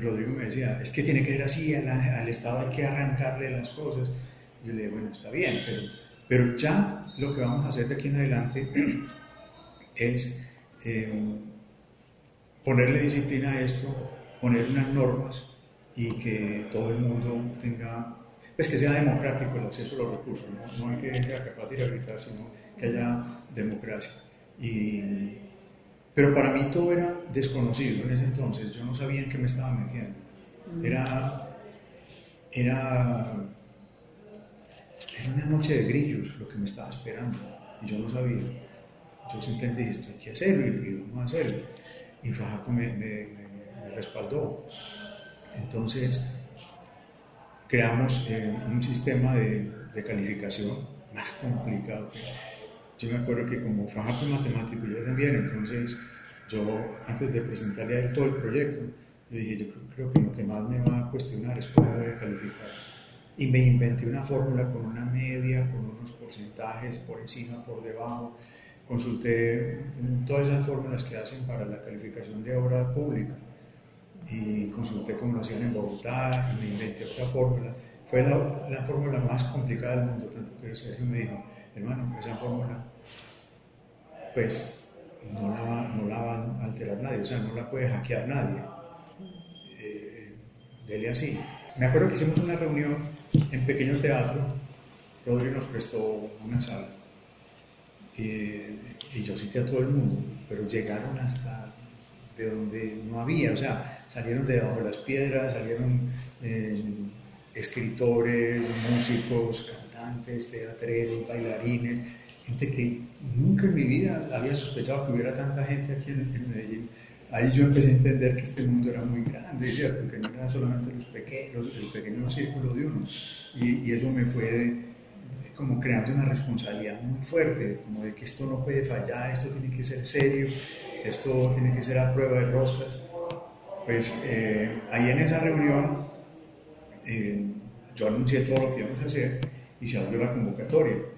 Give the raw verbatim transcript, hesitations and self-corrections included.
Rodrigo me decía, es que tiene que ser así, a la, al Estado hay que arrancarle las cosas. Yo le dije, bueno, está bien, pero, pero ya lo que vamos a hacer de aquí en adelante es eh, ponerle disciplina a esto, poner unas normas y que todo el mundo tenga, pues que sea democrático el acceso a los recursos, no, no que sea capaz de ir a gritar, sino que haya democracia. Y, pero para mí todo era desconocido en ese entonces, yo no sabía en qué me estaba metiendo. Era, era, era una noche de grillos lo que me estaba esperando y yo no sabía. Yo simplemente dije, esto hay que hacerlo y, y vamos a hacerlo. Y Fajardo me, me, me, me respaldó. Entonces creamos eh, un sistema de, de calificación más complicado. Yo me acuerdo que como Fajardo es matemático y yo también, entonces yo antes de presentarle a él todo el proyecto, yo dije, yo creo que lo que más me va a cuestionar es cómo voy a calificar. Y me inventé una fórmula con una media, con unos porcentajes por encima, por debajo. Consulté todas esas fórmulas que hacen para la calificación de obra pública y consulté cómo lo hacían en Bogotá y me inventé otra fórmula. Fue la, la fórmula más complicada del mundo, tanto que Sergio me dijo, hermano, esa fórmula pues no la, va, no la va a alterar nadie, o sea, no la puede hackear nadie. Eh, dele así. Me acuerdo que hicimos una reunión en pequeño teatro, Rodri nos prestó una sala eh, y yo cité a todo el mundo, pero llegaron hasta de donde no había, o sea, salieron de debajo de las piedras, salieron eh, escritores, músicos, cantantes, teatreros, bailarines, gente que nunca en mi vida había sospechado que hubiera tanta gente aquí en, en Medellín. Ahí yo empecé a entender que este mundo era muy grande, ¿cierto? Que no era solamente los pequeños, el pequeño círculo de uno. Y, y eso me fue de, de, como creando una responsabilidad muy fuerte, como de que esto no puede fallar, esto tiene que ser serio, esto tiene que ser a prueba de roscas. Pues eh, ahí en esa reunión eh, yo anuncié todo lo que íbamos a hacer y se abrió la convocatoria.